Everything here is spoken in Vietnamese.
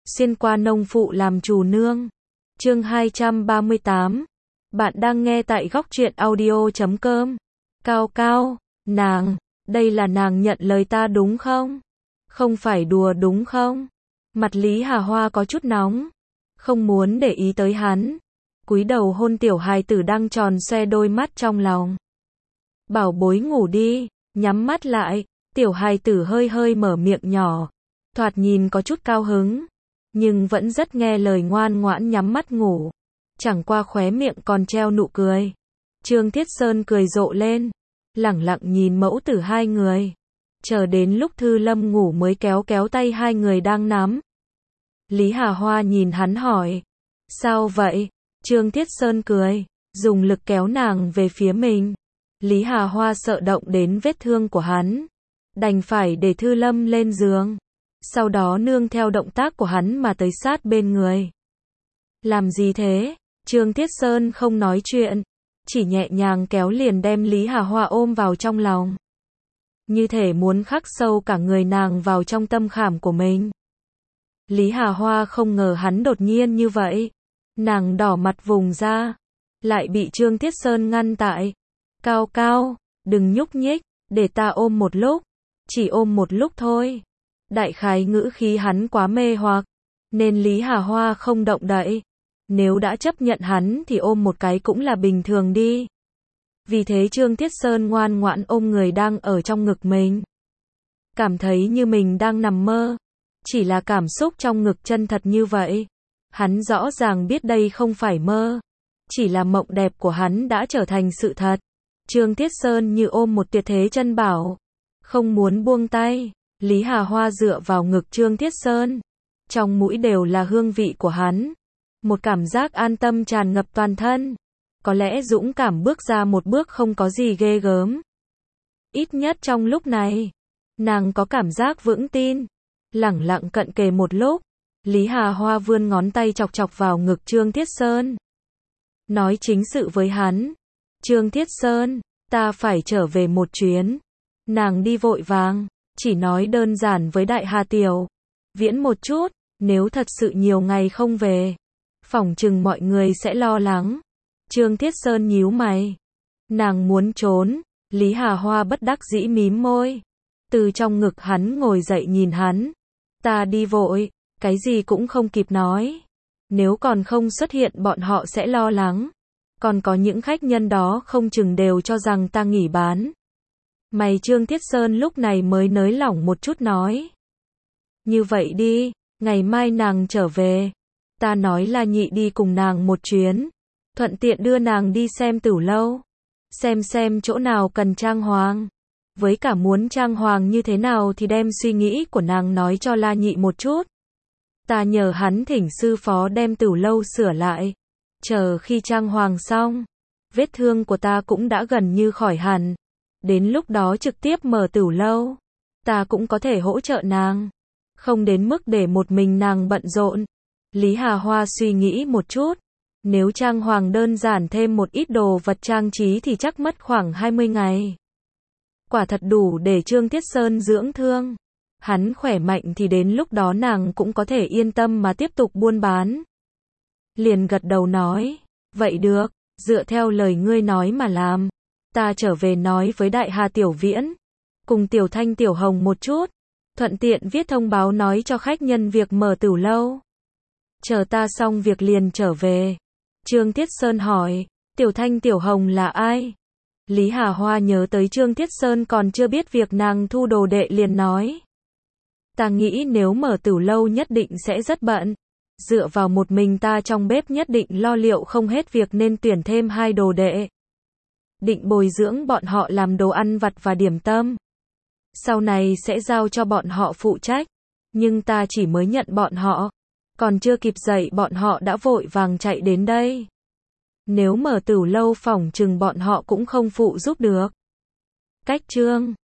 xuyên qua nông phụ làm chủ nương. Chương 238. Bạn đang nghe tại góc truyện audio.com. Cao Cao, nàng, đây là nàng nhận lời ta đúng không? Không phải đùa đúng không? Mặt Lý Hà Hoa có chút nóng, không muốn để ý tới hắn, cúi đầu hôn tiểu hài tử đang tròn xoe đôi mắt trong lòng. Bảo bối ngủ đi, nhắm mắt lại, tiểu hài tử hơi hơi mở miệng nhỏ, thoạt nhìn có chút cao hứng, nhưng vẫn rất nghe lời ngoan ngoãn nhắm mắt ngủ, chẳng qua khóe miệng còn treo nụ cười. Trương Thiết Sơn cười rộ lên, lẳng lặng nhìn mẫu tử hai người, chờ đến lúc Thư Lâm ngủ mới kéo kéo tay hai người đang nắm. Lý Hà Hoa nhìn hắn hỏi, sao vậy? Trương Thiết Sơn cười, dùng lực kéo nàng về phía mình. Lý Hà Hoa sợ động đến vết thương của hắn, đành phải để Thư Lâm lên giường, sau đó nương theo động tác của hắn mà tới sát bên người. Làm gì thế? Trương Thiết Sơn không nói chuyện, chỉ nhẹ nhàng kéo liền đem Lý Hà Hoa ôm vào trong lòng, như thể muốn khắc sâu cả người nàng vào trong tâm khảm của mình. Lý Hà Hoa không ngờ hắn đột nhiên như vậy, nàng đỏ mặt vùng ra, lại bị Trương Thiết Sơn ngăn tại. Cao Cao, đừng nhúc nhích, để ta ôm một lúc, chỉ ôm một lúc thôi. Đại khái ngữ khí hắn quá mê hoặc, nên Lý Hà Hoa không động đậy. Nếu đã chấp nhận hắn thì ôm một cái cũng là bình thường đi. Vì thế Trương Thiết Sơn ngoan ngoãn ôm người đang ở trong ngực mình. Cảm thấy như mình đang nằm mơ. Chỉ là cảm xúc trong ngực chân thật như vậy. Hắn rõ ràng biết đây không phải mơ. Chỉ là mộng đẹp của hắn đã trở thành sự thật. Trương Thiết Sơn như ôm một tuyệt thế chân bảo, không muốn buông tay. Lý Hà Hoa dựa vào ngực Trương Thiết Sơn, trong mũi đều là hương vị của hắn. Một cảm giác an tâm tràn ngập toàn thân. Có lẽ dũng cảm bước ra một bước không có gì ghê gớm. Ít nhất trong lúc này, nàng có cảm giác vững tin. Lẳng lặng cận kề một lúc, Lý Hà Hoa vươn ngón tay chọc chọc vào ngực Trương Thiết Sơn. Nói chính sự với hắn. Trương Thiết Sơn, ta phải trở về một chuyến. Nàng đi vội vàng, chỉ nói đơn giản với Đại Hà Tiểu Viễn một chút, nếu thật sự nhiều ngày không về, phỏng chừng mọi người sẽ lo lắng. Trương Thiết Sơn nhíu mày. Nàng muốn trốn. Lý Hà Hoa bất đắc dĩ mím môi. Từ trong ngực hắn ngồi dậy nhìn hắn. Ta đi vội, cái gì cũng không kịp nói. Nếu còn không xuất hiện bọn họ sẽ lo lắng. Còn có những khách nhân đó không chừng đều cho rằng ta nghỉ bán. Mày Trương Thiết Sơn lúc này mới nới lỏng một chút nói. Như vậy đi, ngày mai nàng trở về. Ta nói là nhị đi cùng nàng một chuyến. Thuận tiện đưa nàng đi xem Tửu Lâu. Xem chỗ nào cần trang hoàng. Với cả muốn trang hoàng như thế nào thì đem suy nghĩ của nàng nói cho La Nhị một chút. Ta nhờ hắn thỉnh sư phó đem Tửu Lâu sửa lại. Chờ khi trang hoàng xong, vết thương của ta cũng đã gần như khỏi hẳn. Đến lúc đó trực tiếp mở Tửu Lâu. Ta cũng có thể hỗ trợ nàng. Không đến mức để một mình nàng bận rộn. Lý Hà Hoa suy nghĩ một chút. Nếu trang hoàng đơn giản thêm một ít đồ vật trang trí thì chắc mất khoảng 20 ngày. Quả thật đủ để Trương Thiết Sơn dưỡng thương. Hắn khỏe mạnh thì đến lúc đó nàng cũng có thể yên tâm mà tiếp tục buôn bán. Liền gật đầu nói, vậy được, dựa theo lời ngươi nói mà làm. Ta trở về nói với Đại Hà Tiểu Viễn, cùng Tiểu Thanh Tiểu Hồng một chút, thuận tiện viết thông báo nói cho khách nhân việc mở Tửu Lâu. Chờ ta xong việc liền trở về. Trương Thiết Sơn hỏi, Tiểu Thanh Tiểu Hồng là ai? Lý Hà Hoa nhớ tới Trương Thiết Sơn còn chưa biết việc nàng thu đồ đệ liền nói. Ta nghĩ nếu mở Tửu Lâu nhất định sẽ rất bận. Dựa vào một mình ta trong bếp nhất định lo liệu không hết việc nên tuyển thêm 2 đồ đệ. Định bồi dưỡng bọn họ làm đồ ăn vặt và điểm tâm. Sau này sẽ giao cho bọn họ phụ trách. Nhưng ta chỉ mới nhận bọn họ. Còn chưa kịp dạy bọn họ đã vội vàng chạy đến đây. Nếu mở Tửu Lâu phỏng chừng bọn họ cũng không phụ giúp được. Cách Trương